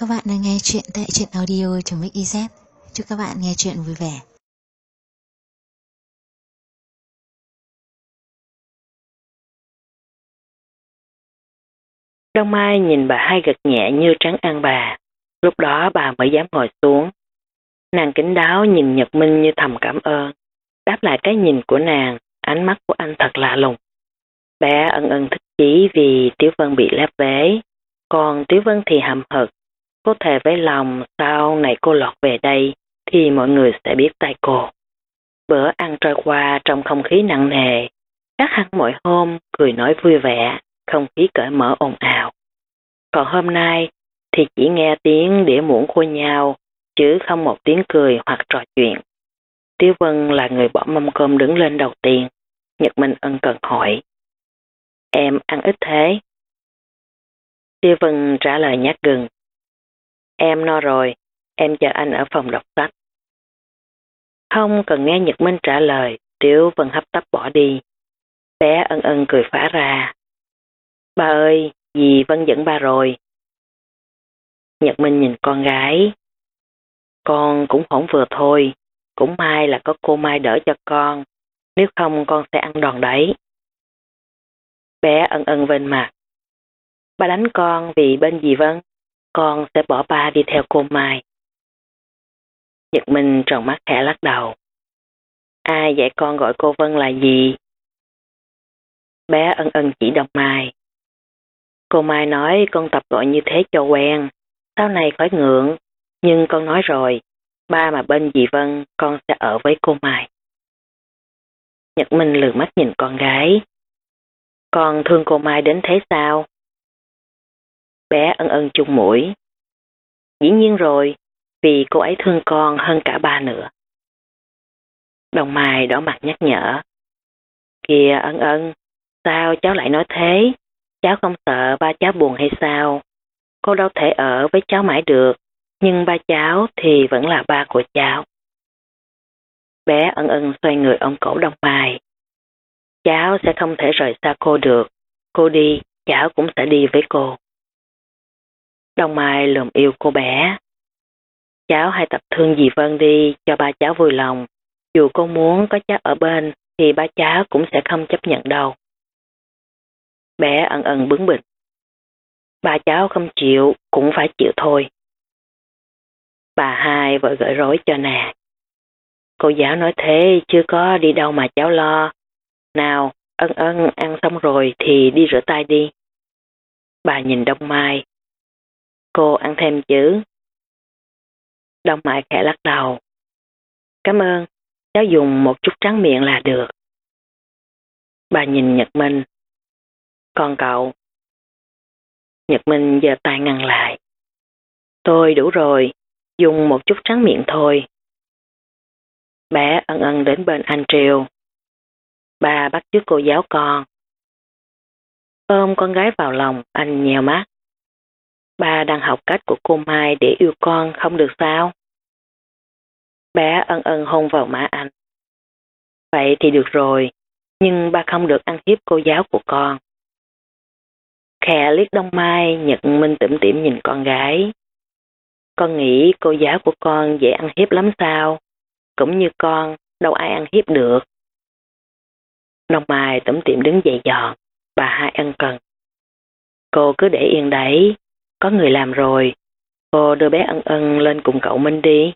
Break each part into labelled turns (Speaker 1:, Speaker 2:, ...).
Speaker 1: các bạn đang nghe chuyện tại truyện audio.mix.iz. Chúc các bạn nghe chuyện vui vẻ.
Speaker 2: Đông Mai nhìn bà hai gật nhẹ như trấn an bà. Lúc đó bà mới dám ngồi xuống. Nàng kính đáo nhìn Nhật Minh như thầm cảm ơn. Đáp lại cái nhìn của nàng, ánh mắt của anh thật lạ lùng. Bé ân ân thích chí vì Tiểu Vân bị lép vế. Còn Tiểu Vân thì hậm hực. Cô thề với lòng sau này cô lọt về đây thì mọi người sẽ biết tay cô. Bữa ăn trôi qua trong không khí nặng nề. Khác hẳn mỗi hôm cười nói vui vẻ, không khí cởi mở ồn ào. Còn hôm nay thì chỉ nghe tiếng đĩa muỗng khua nhau, chứ không một tiếng cười hoặc trò chuyện. Tiểu Vân là người bỏ mâm cơm đứng lên đầu tiên. Nhật Minh ân cần hỏi: "Em ăn ít thế?" Tiểu Vân trả lời nhát gừng: "Em no rồi, em chờ anh ở phòng đọc sách." Không cần nghe Nhật Minh trả lời, Tiểu Vân hấp tấp bỏ đi. Bé ân ân cười phá ra: "Ba ơi, dì Vân dẫn ba rồi." Nhật Minh nhìn con gái: "Con cũng hổng vừa thôi, cũng may là có cô Mai đỡ cho con, nếu không con sẽ ăn đòn đấy." Bé ân ân bên mặt: "Ba đánh con vì bên dì Vân, con sẽ bỏ ba đi theo cô Mai." Nhật Minh tròn mắt khẽ lắc đầu: "Ai dạy con gọi cô Vân là gì?" Bé ân ân chỉ Đông Mai: "Cô Mai nói con tập gọi như thế cho quen, sau này khỏi ngượng, nhưng con nói rồi, ba mà bên dì Vân con sẽ ở với cô Mai." Nhật Minh lườm mắt nhìn con gái: "Con thương cô Mai đến thế sao?" Bé ân ân chung mũi: "Dĩ nhiên rồi, vì cô ấy thương con hơn cả ba nữa." Đông Mai đỏ mặt nhắc nhở: "Kìa ân ân, sao cháu lại nói thế? Cháu không sợ ba cháu buồn hay sao? Cô đâu thể ở với cháu mãi được, nhưng ba cháu thì vẫn là ba của cháu." Bé ân ân xoay người ôm cổ Đông Mai: "Cháu sẽ không thể rời xa cô được, cô đi, cháu cũng sẽ đi với cô." Đông Mai lườm yêu cô bé: "Cháu hãy tập thương dì Vân đi cho ba cháu vui lòng, dù cô muốn có cháu ở bên thì ba cháu cũng sẽ không chấp nhận đâu." Bé ân ân bướng bỉnh: "Ba cháu không chịu cũng phải chịu thôi." Bà hai vội gợi rối cho nàng: "Cô giáo nói thế chưa có đi đâu mà cháu lo. Nào, ân ân ăn xong rồi thì đi rửa tay đi." Bà nhìn Đông Mai: "Cô ăn thêm chứ?" Đông Mai khẽ lắc đầu: "Cảm ơn, cháu dùng một chút tráng miệng là được." Bà nhìn Nhật Minh: "Còn cậu?" Nhật Minh giơ tay ngăn lại: "Tôi đủ rồi, dùng một chút tráng miệng thôi." Bé ân ân đến bên anh trêu: "Ba bắt chước cô giáo con." Ôm con gái vào lòng, anh nhèo mắt: "Ba đang học cách của cô Mai để yêu con không được sao?" Bé ân ân hôn vào má anh: "Vậy thì được rồi, nhưng ba không được ăn hiếp cô giáo của con." Khẽ liếc Đông Mai, Nhật Minh tủm tỉm nhìn con gái: "Con nghĩ cô giáo của con dễ ăn hiếp lắm sao? Cũng như con, đâu ai ăn hiếp được." Đông Mai tủm tỉm đứng dậy dọn, bà hai ân cần: "Cô cứ để yên đấy, có người làm rồi, cô đưa bé ân ân lên cùng cậu Minh đi."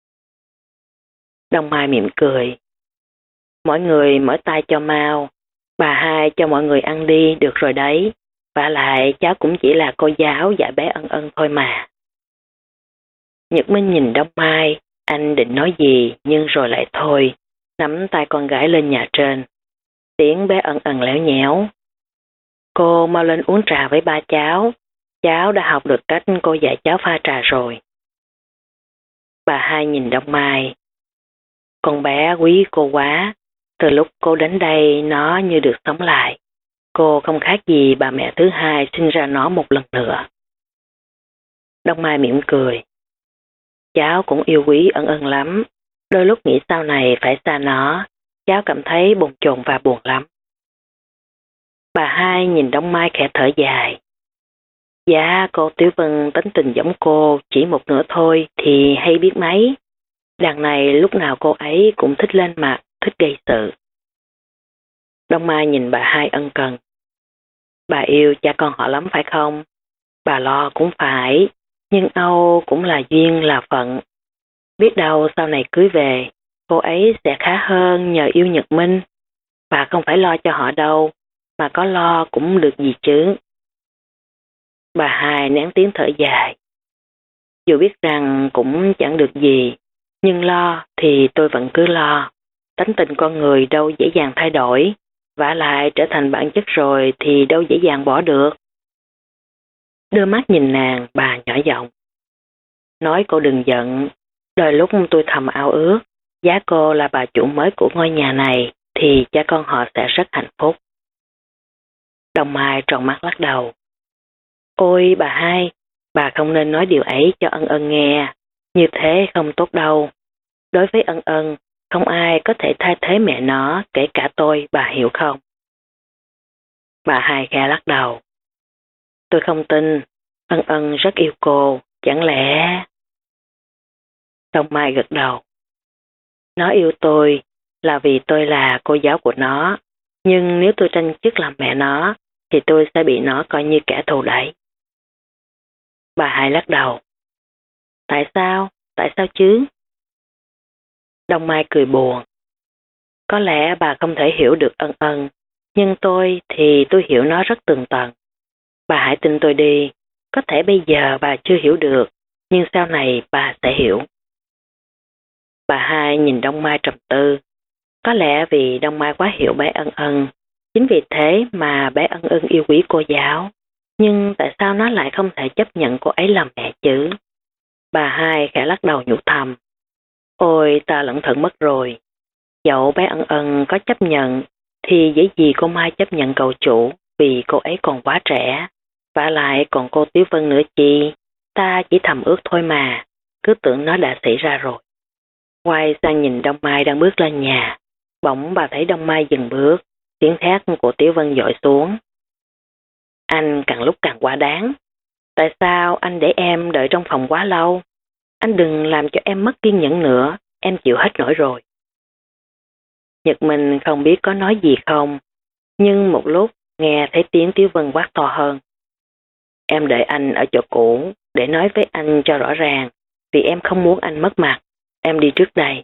Speaker 2: Đông Mai mỉm cười: "Mỗi người mở tay cho mau, bà hai cho mọi người ăn đi được rồi đấy, vả lại cháu cũng chỉ là cô giáo dạy bé ân ân thôi mà." Nhật Minh nhìn Đông Mai, anh định nói gì nhưng rồi lại thôi, nắm tay con gái lên nhà trên. Tiếng bé ân ân léo nhéo: "Cô mau lên uống trà với ba cháu đã học được cách cô dạy cháu pha trà rồi." Bà hai nhìn Đông Mai: "Con bé quý cô quá, từ lúc cô đến đây nó như được sống lại. Cô không khác gì bà mẹ thứ hai sinh ra nó một lần nữa." Đông Mai mỉm cười: "Cháu cũng yêu quý ân ân lắm, đôi lúc nghĩ sau này phải xa nó, cháu cảm thấy bồn chồn và buồn lắm." Bà hai nhìn Đông Mai khẽ thở dài: Dạ cô Tiểu Vân tính tình giống cô chỉ một nửa thôi thì hay biết mấy. Đằng này lúc nào cô ấy cũng thích lên mặt, thích gây sự. Đông Mai nhìn bà hai ân cần. Bà yêu cha con họ lắm phải không? Bà lo cũng phải, nhưng Âu cũng là duyên là phận. Biết đâu sau này cưới về, cô ấy sẽ khá hơn nhờ yêu Nhật Minh. Bà không phải lo cho họ đâu, mà có lo cũng được gì chứ. Bà hai nén tiếng thở dài. Dù biết rằng cũng chẳng được gì, nhưng lo thì tôi vẫn cứ lo. Tánh tình con người đâu dễ dàng thay đổi, vả lại trở thành bản chất rồi thì đâu dễ dàng bỏ được. Đưa mắt nhìn nàng, bà nhỏ giọng. Nói cô đừng giận, đôi lúc tôi thầm ao ước, giá cô là bà chủ mới của ngôi nhà này thì cha con họ sẽ rất hạnh phúc. Đông Mai tròn mắt lắc đầu. Ôi bà hai, bà không nên nói điều ấy cho Ân Ân nghe, như thế không tốt đâu. Đối với Ân Ân, không ai có thể thay thế mẹ nó, kể cả tôi, bà hiểu không? Bà hai khẽ lắc đầu. Tôi không tin, Ân Ân rất yêu cô, chẳng lẽ... Đông Mai gật đầu. Nó yêu tôi là vì tôi là cô giáo của nó, nhưng nếu tôi tranh chức làm mẹ nó, thì tôi sẽ bị nó coi như kẻ thù đấy. Bà hai lắc đầu. Tại sao? Tại sao chứ? Đông Mai cười buồn. Có lẽ bà không thể hiểu được Ân Ân, nhưng tôi thì tôi hiểu nó rất tường tận. Bà hãy tin tôi đi, có thể bây giờ bà chưa hiểu được, nhưng sau này bà sẽ hiểu. Bà hai nhìn Đông Mai trầm tư. Có lẽ vì Đông Mai quá hiểu bé Ân Ân, chính vì thế mà bé Ân Ân yêu quý cô giáo. Nhưng tại sao nó lại không thể chấp nhận cô ấy làm mẹ chứ? Bà hai khẽ lắc đầu nhủ thầm. Ôi ta lẩn thận mất rồi. Dẫu bé Ân Ân có chấp nhận thì dễ gì cô Mai chấp nhận cậu chủ vì cô ấy còn quá trẻ. Vả lại còn cô Tiểu Vân nữa chi. Ta chỉ thầm ước thôi mà, cứ tưởng nó đã xảy ra rồi. Quay sang nhìn Đông Mai đang bước lên nhà. Bỗng bà thấy Đông Mai dừng bước, tiếng thét của Tiểu Vân dội xuống. Anh càng lúc càng quá đáng. Tại sao anh để em đợi trong phòng quá lâu? Anh đừng làm cho em mất kiên nhẫn nữa, em chịu hết nổi rồi. Nhật Minh không biết có nói gì không, nhưng một lúc nghe thấy tiếng Tiểu Vân quát to hơn. Em đợi anh ở chỗ cũ để nói với anh cho rõ ràng, vì em không muốn anh mất mặt, em đi trước đây.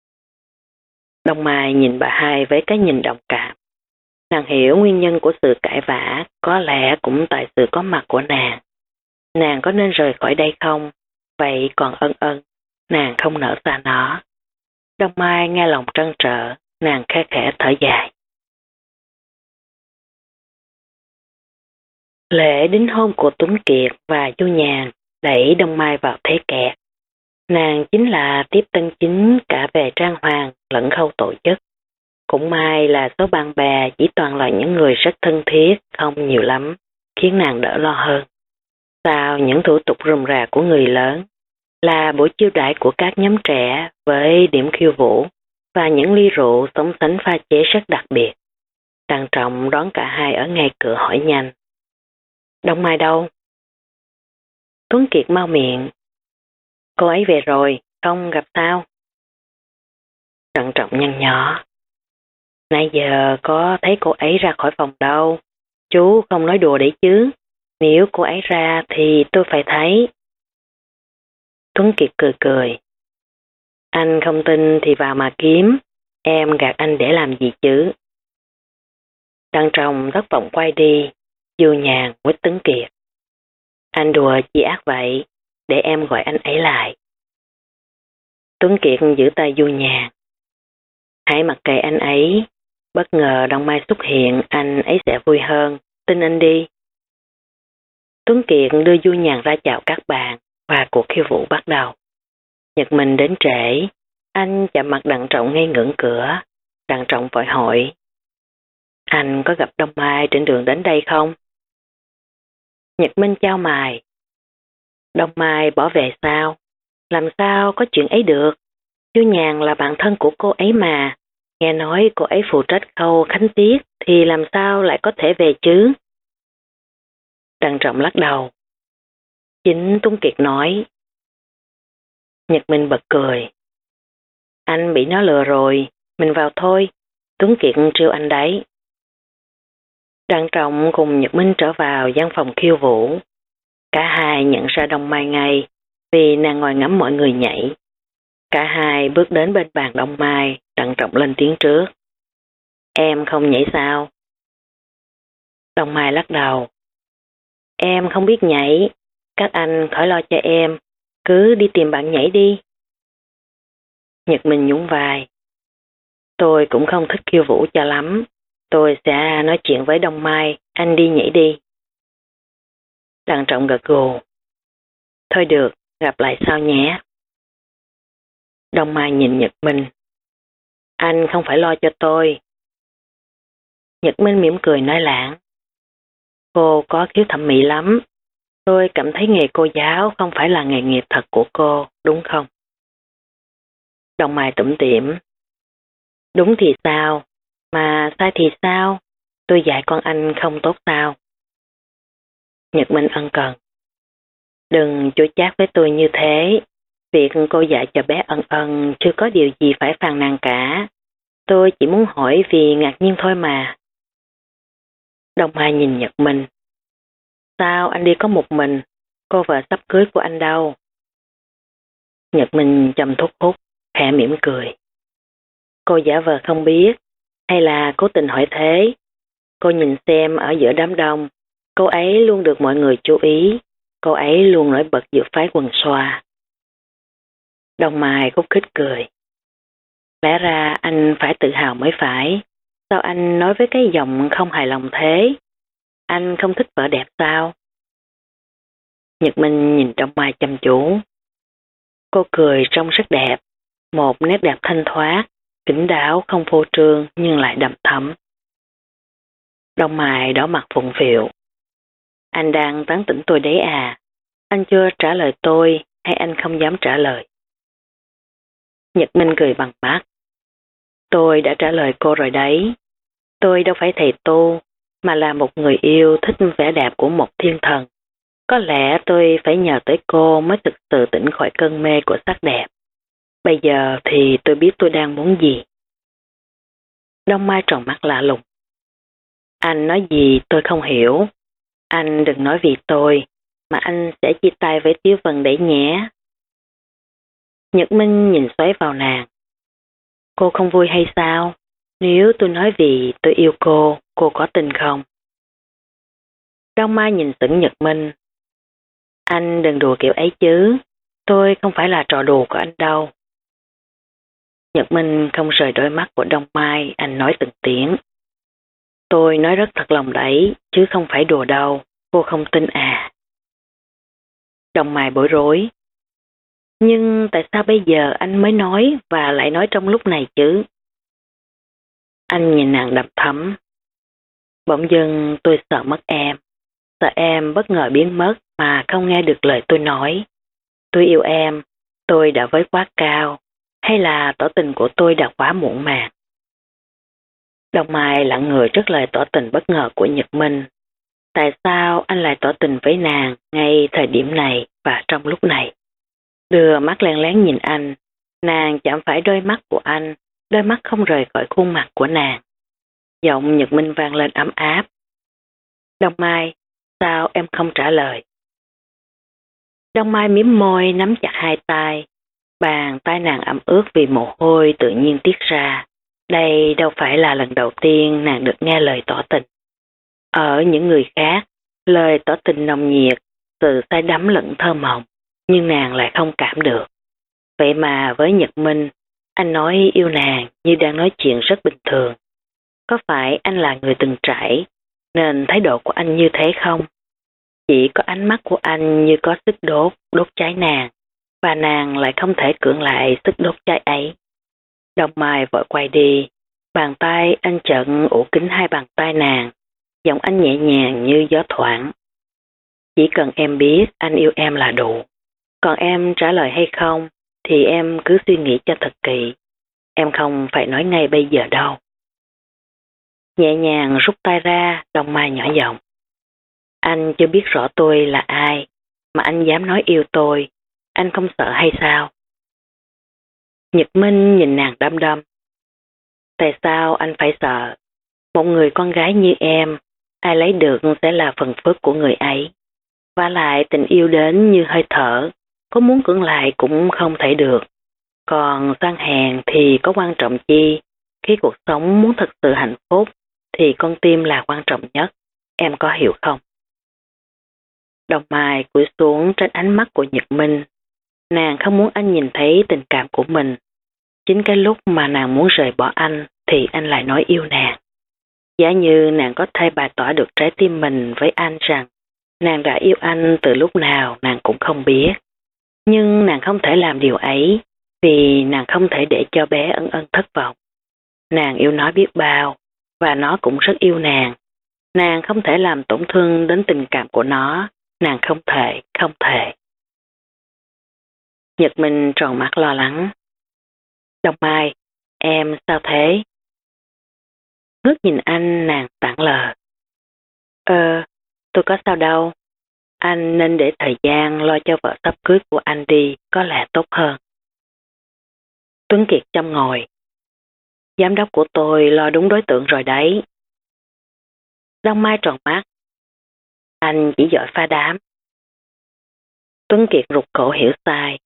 Speaker 2: Đông Mai nhìn bà hai với cái nhìn đồng cảm. Nàng hiểu nguyên nhân của sự cãi vã có lẽ cũng tại sự có mặt của nàng. Nàng có nên rời khỏi đây không? Vậy còn Ân Ân, nàng không nỡ xa nó. Đông Mai nghe lòng trăn trở, nàng khe khẽ thở dài. Lễ đính hôn của Tuấn Kiệt và Du Nhàn đẩy Đông Mai vào thế kẹt. Nàng chính là tiếp tân chính cả về trang hoàng lẫn khâu tổ chức. Cũng may là số bạn bè chỉ toàn là những người rất thân thiết, không nhiều lắm, khiến nàng đỡ lo hơn. Sau những thủ tục rườm rà của người lớn, là buổi chiêu đãi của các nhóm trẻ với điểm khiêu vũ và những ly rượu sống sánh pha chế rất đặc biệt. Đặng Trọng đón cả hai ở ngay cửa hỏi nhanh. Đông Mai đâu? Tuấn Kiệt mau miệng. Cô ấy về rồi, không gặp sao? Đặng Trọng nhăn nhó. Nãy giờ có thấy cô ấy ra khỏi phòng đâu. Chú không nói đùa đấy chứ. Nếu cô ấy ra thì tôi phải thấy. Tuấn Kiệt cười cười. Anh không tin thì vào mà kiếm. Em gạt anh để làm gì chứ? Đặng Trọng thất vọng quay đi. Du Nhàn quýt Tuấn Kiệt. Anh đùa chi ác vậy, để em gọi anh ấy lại. Tuấn Kiệt giữ tay Du Nhàn. Hãy mặc kệ anh ấy, bất ngờ Đông Mai xuất hiện anh ấy sẽ vui hơn, tin anh đi. Tuấn Kiệt đưa Du Nhàn ra chào các bạn và cuộc khiêu vũ bắt đầu. Nhật Minh đến trễ, anh chạm mặt Đặng Trọng ngay ngưỡng cửa. Đặng Trọng vội hỏi. Anh có gặp Đông Mai trên đường đến đây không? Nhật Minh chau mày. Đông Mai bỏ về sao? Làm sao có chuyện ấy được? Du Nhàn là bạn thân của cô ấy mà. Nghe nói cô ấy phụ trách khâu khánh tiết thì làm sao lại có thể về chứ? Đặng Trọng lắc đầu. Chính Tuấn Kiệt nói. Nhật Minh bật cười. Anh bị nó lừa rồi, mình vào thôi. Tuấn Kiệt trêu anh đấy. Đặng Trọng cùng Nhật Minh trở vào văn phòng khiêu vũ. Cả hai nhận ra Đông Mai ngay vì nàng ngồi ngắm mọi người nhảy. Cả hai bước đến bên bàn Đông Mai, Đặng Trọng lên tiếng trước. Em không nhảy sao? Đông Mai lắc đầu. Em không biết nhảy, các anh khỏi lo cho em, cứ đi tìm bạn nhảy đi. Nhật Minh nhún vai. Tôi cũng không thích khiêu vũ cho lắm, tôi sẽ nói chuyện với Đông Mai, anh đi nhảy đi. Đặng Trọng gật gù. Thôi được, gặp lại sau nhé. Đông Mai nhìn Nhật Minh. Anh không phải lo cho tôi. Nhật Minh mỉm cười nói lãng. Cô có khiếu thẩm mỹ lắm. Tôi cảm thấy nghề cô giáo không phải là nghề nghiệp thật của cô, đúng không? Đông Mai tủm tỉm. Đúng thì sao? Mà sai thì sao? Tôi dạy con anh không tốt sao? Nhật Minh ân cần. Đừng chối chác với tôi như thế. Việc cô dạy cho bé Ân Ân chưa có điều gì phải phàn nàn cả. Tôi chỉ muốn hỏi vì ngạc nhiên thôi mà. Đông Mai nhìn Nhật Minh. Sao anh đi có một mình? Cô vợ sắp cưới của anh đâu? Nhật Minh châm thuốc hút, khẽ mỉm cười. Cô giả vờ không biết, hay là cố tình hỏi thế? Cô nhìn xem ở giữa đám đông, cô ấy luôn được mọi người chú ý, cô ấy luôn nổi bật giữa phái quần xoa. Đông Mai khúc khích cười. Lẽ ra anh phải tự hào mới phải, sao anh nói với cái giọng không hài lòng thế? Anh không thích vợ đẹp sao? Nhật Minh nhìn Đông Mai chăm chú. Cô cười trông rất đẹp, một nét đẹp thanh thoát, kín đáo không phô trương nhưng lại đậm thấm. Đông Mai đỏ mặt phụng phịu. Anh đang tán tỉnh tôi đấy à? Anh chưa trả lời tôi hay anh không dám trả lời? Nhật Minh cười bằng mắt. Tôi đã trả lời cô rồi đấy. Tôi đâu phải thầy tu, mà là một người yêu thích vẻ đẹp của một thiên thần. Có lẽ tôi phải nhờ tới cô mới thực sự tỉnh khỏi cơn mê của sắc đẹp. Bây giờ thì tôi biết tôi đang muốn gì. Đông Mai tròn mắt lạ lùng. Anh nói gì tôi không hiểu. Anh đừng nói vì tôi, mà anh sẽ chia tay với Tiếu Vân đấy nhé. Nhật Minh nhìn xoáy vào nàng. Cô không vui hay sao? Nếu tôi nói vì tôi yêu cô có tin không? Đông Mai nhìn sững Nhật Minh. Anh đừng đùa kiểu ấy chứ, tôi không phải là trò đùa của anh đâu. Nhật Minh không rời đôi mắt của Đông Mai, anh nói từng tiếng. Tôi nói rất thật lòng đấy, chứ không phải đùa đâu, cô không tin à? Đông Mai bối rối. Nhưng tại sao bây giờ anh mới nói và lại nói trong lúc này chứ? Anh nhìn nàng đăm thắm. Bỗng dưng tôi sợ mất em. Sợ em bất ngờ biến mất mà không nghe được lời tôi nói. Tôi yêu em, tôi đã với quá cao, hay là tỏ tình của tôi đã quá muộn màng? Đông Mai lặng người trước lời tỏ tình bất ngờ của Nhật Minh. Tại sao anh lại tỏ tình với nàng ngay thời điểm này và trong lúc này? Đưa mắt len lén nhìn anh, nàng chạm phải đôi mắt của anh, đôi mắt không rời khỏi khuôn mặt của nàng. Giọng Nhật Minh vang lên ấm áp. Đông Mai, sao em không trả lời? Đông Mai mím môi nắm chặt hai tay, bàn tay nàng ẩm ướt vì mồ hôi tự nhiên tiết ra. Đây đâu phải là lần đầu tiên nàng được nghe lời tỏ tình. Ở những người khác, lời tỏ tình nồng nhiệt, sự say đắm lẫn thơ mộng, nhưng nàng lại không cảm được. Vậy mà với Nhật Minh, anh nói yêu nàng như đang nói chuyện rất bình thường. Có phải anh là người từng trải, nên thái độ của anh như thế không? Chỉ có ánh mắt của anh như có sức đốt cháy nàng, và nàng lại không thể cưỡng lại sức đốt cháy ấy. Đông Mai vội quay đi, bàn tay anh chợt ủ kính hai bàn tay nàng, giọng anh nhẹ nhàng như gió thoảng. Chỉ cần em biết anh yêu em là đủ, còn em trả lời hay không thì em cứ suy nghĩ cho thật kỹ, em không phải nói ngay bây giờ đâu. Nhẹ nhàng rút tay ra, Đông Mai nhỏ giọng. Anh chưa biết rõ tôi là ai, mà anh dám nói yêu tôi, anh không sợ hay sao? Nhật Minh nhìn nàng đăm đăm. Tại sao anh phải sợ? Một người con gái như em, ai lấy được sẽ là phần phước của người ấy. Và lại tình yêu đến như hơi thở, có muốn cưỡng lại cũng không thể được. Còn sang hèn thì có quan trọng chi? Khi cuộc sống muốn thật sự hạnh phúc, thì con tim là quan trọng nhất. Em có hiểu không? Đồng Mai cúi xuống trên ánh mắt của Nhật Minh. Nàng không muốn anh nhìn thấy tình cảm của mình. Chính cái lúc mà nàng muốn rời bỏ anh thì anh lại nói yêu nàng. Giả như nàng có thể bày tỏ được trái tim mình với anh rằng nàng đã yêu anh từ lúc nào nàng cũng không biết. Nhưng nàng không thể làm điều ấy vì nàng không thể để cho bé Ân Ân thất vọng. Nàng yêu nó biết bao và nó cũng rất yêu nàng. Nàng không thể làm tổn thương đến tình cảm của nó. Nàng không thể. Nhật Minh tròn mắt lo lắng. Đồng Mai, em sao thế? Ngước nhìn anh, nàng tảng lờ. Tôi có sao đâu. Anh nên để thời gian lo cho vợ sắp cưới của anh đi, có lẽ tốt hơn. Tuấn Kiệt chăm ngồi. Giám đốc của tôi lo đúng đối tượng rồi đấy. Đông Mai tròn mắt. Anh chỉ giỏi phá đám. Tuấn Kiệt rụt cổ hiểu sai.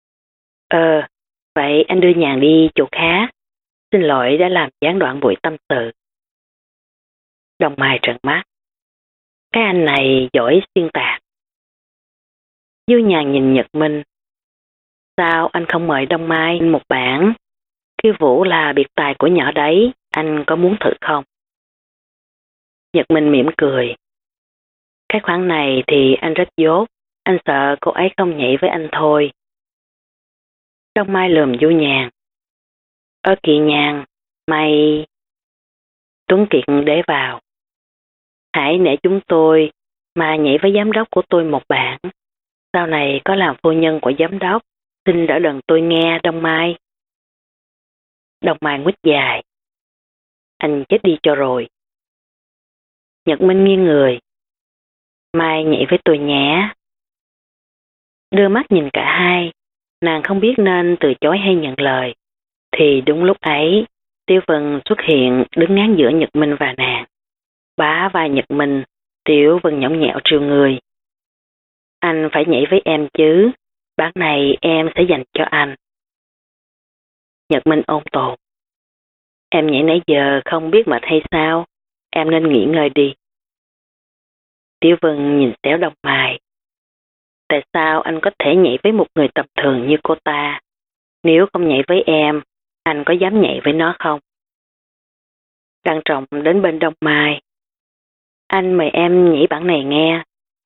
Speaker 2: Vậy anh đưa nhàn đi chỗ khác. Xin lỗi đã làm gián đoạn buổi tâm sự. Đồng Mai trợn mắt. Cái anh này giỏi xuyên tạc. Du Nhàn nhìn Nhật Minh. Sao anh không mời Đông Mai một bản? Khiêu vũ là biệt tài của nhỏ đấy, anh có muốn thử không? Nhật Minh mỉm cười. Cái khoản này thì anh rất dốt, anh sợ cô ấy không nhảy với anh thôi. Đông Mai lườm Du Nhàn. Kỳ Nhàn, mày... Tuấn Kiệt đế vào. Hãy nể chúng tôi mà nhảy với giám đốc của tôi một bản. Sau này có làm phu nhân của giám đốc, xin đỡ đần tôi nghe Đông Mai. Đông Mai nguýt dài. Anh chết đi cho rồi. Nhật Minh nghiêng người. Mai nhảy với tôi nhé. Đưa mắt nhìn cả hai, nàng không biết nên từ chối hay nhận lời. Thì đúng lúc ấy, Tiêu Vân xuất hiện đứng ngán giữa Nhật Minh và nàng. Bá vai Nhật Minh, Tiểu Vân nhõng nhẽo trêu người. Anh phải nhảy với em chứ, bản này em sẽ dành cho anh. Nhật Minh ôn tồn. Em nhảy nãy giờ không biết mệt hay sao, em nên nghỉ ngơi đi. Tiểu Vân nhìn xéo Đông Mai. Tại sao anh có thể nhảy với một người tầm thường như cô ta? Nếu không nhảy với em, anh có dám nhảy với nó không? Đăng Trọng đến bên Đông Mai. Anh mời em nhảy bản này nghe.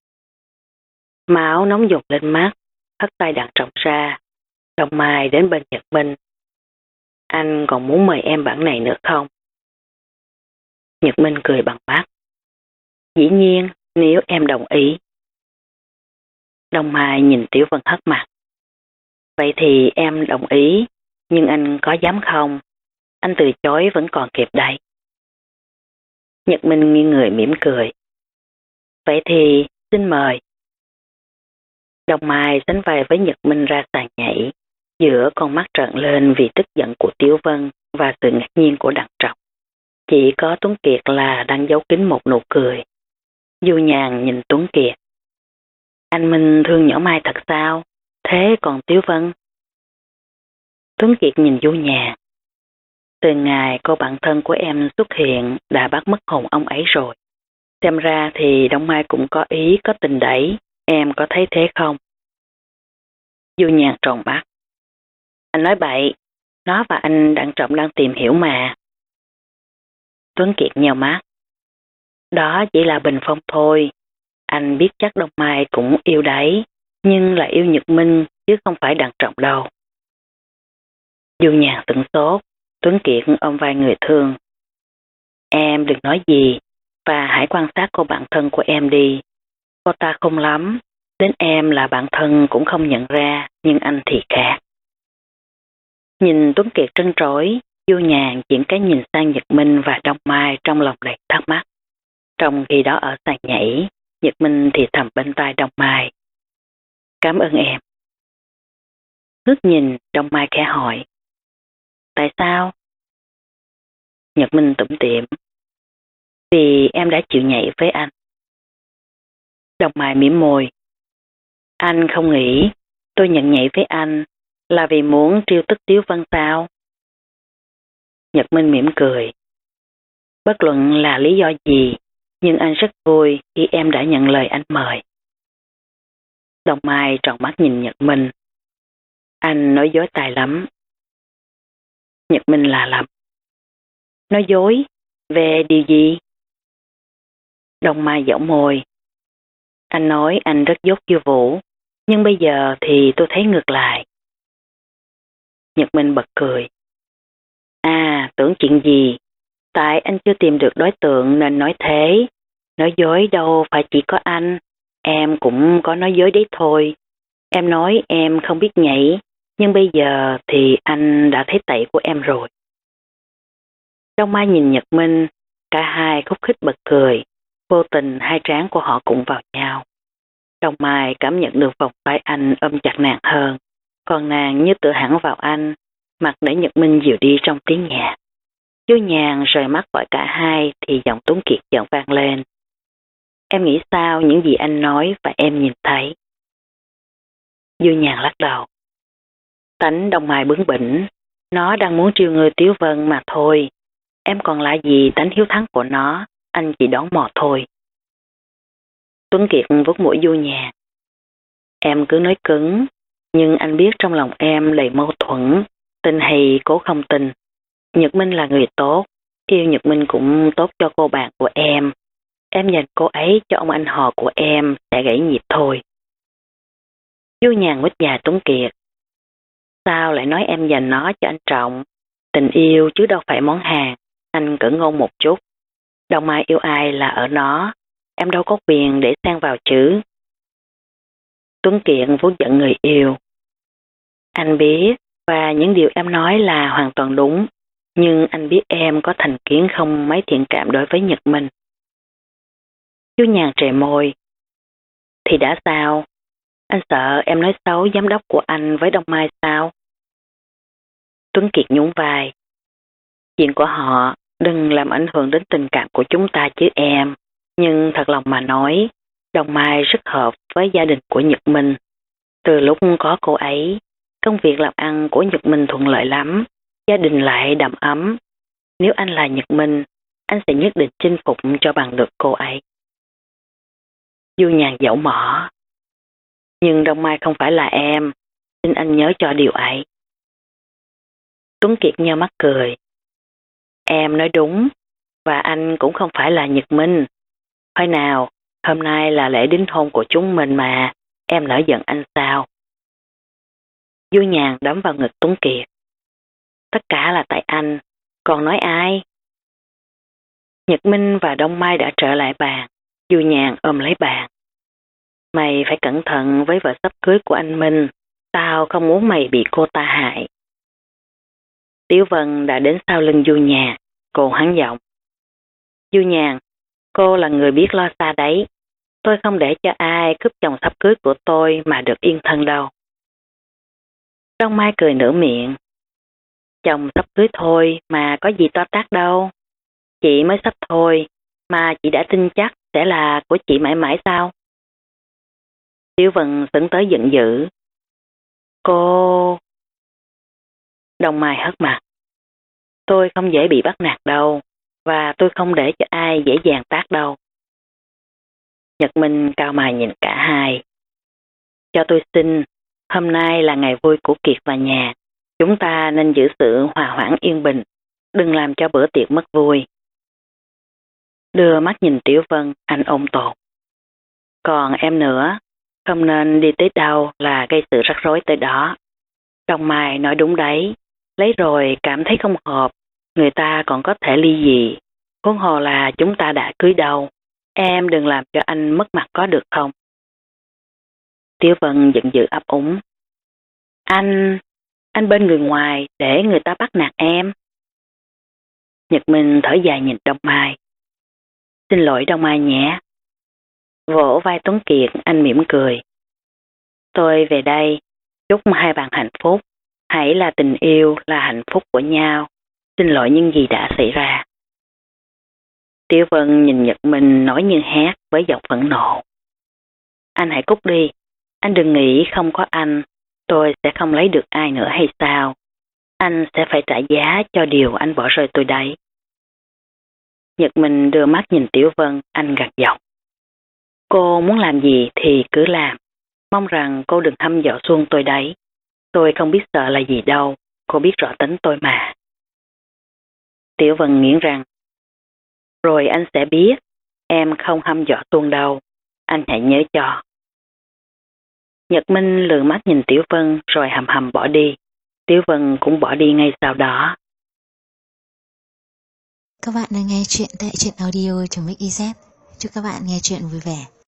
Speaker 2: Máu nóng dồn lên mắt, hất tay Đăng Trọng ra. Đông Mai đến bên Nhật Minh. Anh còn muốn mời em bản này nữa không? Nhật Minh cười bằng mắt. Dĩ nhiên, nếu em đồng ý. Đông Mai nhìn Tiểu Vân hất mặt. Vậy thì em đồng ý, nhưng anh có dám không? Anh từ chối vẫn còn kịp đây. Nhật Minh nghiêng người mỉm cười. Vậy thì xin mời. Đông Mai sánh vai với Nhật Minh ra sàn nhảy, giữa con mắt trợn lên vì tức giận của Tiểu Vân và sự ngạc nhiên của Đặng Trọng. Chỉ có Tuấn Kiệt là đang giấu kín một nụ cười. Du Nhàn nhìn Tuấn Kiệt. Anh Minh thương nhỏ Mai thật sao? Thế còn Tiểu Vân? Tuấn Kiệt nhìn Du Nhàn. Từ ngày cô bạn thân của em xuất hiện đã bắt mất hồn ông ấy rồi. Xem ra thì Đông Mai cũng có ý có tình đấy, em có thấy thế không? Du Nhàn tròn mắt. Anh nói bậy, nó và anh Đặng Trọng đang tìm hiểu mà. Tuấn Kiệt nheo mắt. Đó chỉ là bình phong thôi. Anh biết chắc Đông Mai cũng yêu đấy, nhưng là yêu Nhật Minh chứ không phải Đặng Trọng đâu. Du Nhàn sửng sốt, Tuấn Kiệt ôm vai người thương. Em đừng nói gì, và hãy quan sát cô bạn thân của em đi. Cô ta không lắm, đến em là bạn thân cũng không nhận ra, nhưng anh thì khác. Nhìn Tuấn Kiệt trân trối, Du Nhàn chuyển cái nhìn sang Nhật Minh và Đông Mai trong lòng đầy thắc mắc. Trong khi đó ở sàn nhảy, Nhật Minh thì thầm bên tai Đông Mai. Cảm ơn em. Ngước nhìn, Đông Mai khẽ hỏi. Tại sao? Nhật Minh tủm tỉm. Vì em đã chịu nhảy với anh. Đông Mai mỉm môi. Anh không nghĩ tôi nhận nhảy với anh là vì muốn trêu tức Tiếu Vân sao? Nhật Minh mỉm cười. Bất luận là lý do gì, nhưng anh rất vui khi em đã nhận lời anh mời. Đông Mai tròn mắt nhìn Nhật Minh. Anh nói dối tài lắm. Nhật Minh là lầm. Nói dối? Về điều gì? Đông Mai gião môi. Anh nói anh rất dốt khiêu vũ, nhưng bây giờ thì tôi thấy ngược lại. Nhật Minh bật cười. À, tưởng chuyện gì? Tại anh chưa tìm được đối tượng nên nói thế. Nói dối đâu phải chỉ có anh, em cũng có nói dối đấy thôi. Em nói em không biết nhảy, nhưng bây giờ thì anh đã thấy tẩy của em rồi. Đông Mai nhìn Nhật Minh, cả hai khúc khích bật cười, vô tình hai trán của họ cũng vào nhau. Đông Mai cảm nhận được vòng tay anh ôm chặt nàng hơn, còn nàng như tựa hẳn vào anh, mặt để Nhật Minh dịu đi trong tiếng nhạc. Chú Nhàn rời mắt khỏi cả hai thì giọng Tuấn Kiệt giọng vang lên. Em nghĩ sao những gì anh nói và em nhìn thấy? Du Nhàn lắc đầu. Tánh Đông Mai bướng bỉnh, nó đang muốn trêu người Tiếu Vân mà thôi. Em còn lại gì tánh hiếu thắng của nó, anh chỉ đoán mò thôi. Tuấn Kiệt vuốt mũi Du Nhàn. Em cứ nói cứng, nhưng anh biết trong lòng em đầy mâu thuẫn, tin hay cố không tin. Nhật Minh là người tốt, yêu Nhật Minh cũng tốt cho cô bạn của em. Em dành cô ấy cho ông anh họ của em sẽ gãy nhịp thôi. Du Nhàn nguyết dài Tuấn Kiệt. Sao lại nói em dành nó cho anh Trọng? Tình yêu chứ đâu phải món hàng, anh cẩn ngôn một chút. Đông Mai yêu ai là ở nó, em đâu có quyền để xen vào chứ. Tuấn Kiệt vuốt giận người yêu. Anh biết, và những điều em nói là hoàn toàn đúng, nhưng anh biết em có thành kiến không mấy thiện cảm đối với Nhật Minh. Chú Nhàn trề môi. Thì đã sao? Anh sợ em nói xấu giám đốc của anh với Đông Mai sao? Tuấn Kiệt nhún vai. Chuyện của họ đừng làm ảnh hưởng đến tình cảm của chúng ta chứ em. Nhưng thật lòng mà nói, Đông Mai rất hợp với gia đình của Nhật Minh. Từ lúc có cô ấy, công việc làm ăn của Nhật Minh thuận lợi lắm, gia đình lại đầm ấm. Nếu anh là Nhật Minh, anh sẽ nhất định chinh phục cho bằng được cô ấy. Du Nhàn dẫu mỏ. Nhưng Đông Mai không phải là em, xin anh nhớ cho điều ấy. Tuấn Kiệt nheo mắt cười. Em nói đúng, và anh cũng không phải là Nhật Minh. Thôi nào, hôm nay là lễ đính hôn của chúng mình mà, em nỡ giận anh sao? Du Nhàn đấm vào ngực Tuấn Kiệt. Tất cả là tại anh, còn nói ai? Nhật Minh và Đông Mai đã trở lại bàn, Du Nhàn ôm lấy bàn. Mày phải cẩn thận với vợ sắp cưới của anh Minh, tao không muốn mày bị cô ta hại. Tiếu Vân đã đến sau lưng Du Nhàn, cô hắn giọng. Du Nhàn, cô là người biết lo xa đấy, tôi không để cho ai cướp chồng sắp cưới của tôi mà được yên thân đâu. Đông Mai cười nửa miệng. Chồng sắp cưới thôi mà có gì to tát đâu. Chị mới sắp thôi, mà chị đã tin chắc sẽ là của chị mãi mãi sao? Tiếu Vân sững tới giận dữ. Cô... Đông Mai hất mặt. Tôi không dễ bị bắt nạt đâu, và tôi không để cho ai dễ dàng tát đâu. Nhật Minh cao mày nhìn cả hai. Cho tôi xin, hôm nay là ngày vui của Kiệt và nhà. Chúng ta nên giữ sự hòa hoãn yên bình, đừng làm cho bữa tiệc mất vui. Đưa mắt nhìn Tiểu Vân, anh ôm tồn. Còn em nữa, không nên đi tới đâu là gây sự rắc rối tới đó. Đông Mai nói đúng đấy, lấy rồi cảm thấy không hợp, người ta còn có thể ly dị. Huống hồ là chúng ta đã cưới đâu, em đừng làm cho anh mất mặt có được không? Tiểu Vân giận dữ ấp úng. Anh bên người ngoài để người ta bắt nạt em. Nhật Minh thở dài nhìn Đông Mai. Xin lỗi Đông Mai nhé. Vỗ vai Tuấn Kiệt, anh mỉm cười. Tôi về đây, chúc hai bạn hạnh phúc. Hãy là tình yêu, là hạnh phúc của nhau. Xin lỗi những gì đã xảy ra. Tiểu Vân nhìn Nhật Minh nói như hét với giọng phẫn nộ. Anh hãy cút đi. Anh đừng nghĩ không có anh, tôi sẽ không lấy được ai nữa hay sao? Anh sẽ phải trả giá cho điều anh bỏ rơi tôi đấy. Nhật Minh đưa mắt nhìn Tiểu Vân, anh gằn giọng. Cô muốn làm gì thì cứ làm. Mong rằng cô đừng hăm dọa Xuân tôi đấy. Tôi không biết sợ là gì đâu, cô biết rõ tính tôi mà. Tiểu Vân nghiến răng. Rồi anh sẽ biết, em không hăm dọa Xuân đâu, anh hãy nhớ cho. Nhật Minh lườm mắt nhìn Tiểu Vân rồi hầm hầm bỏ đi. Tiểu Vân cũng bỏ đi ngay sau đó.
Speaker 1: Các bạn đang nghe chuyện tại truyện audio.mix.iz. Chúc các bạn nghe chuyện vui vẻ.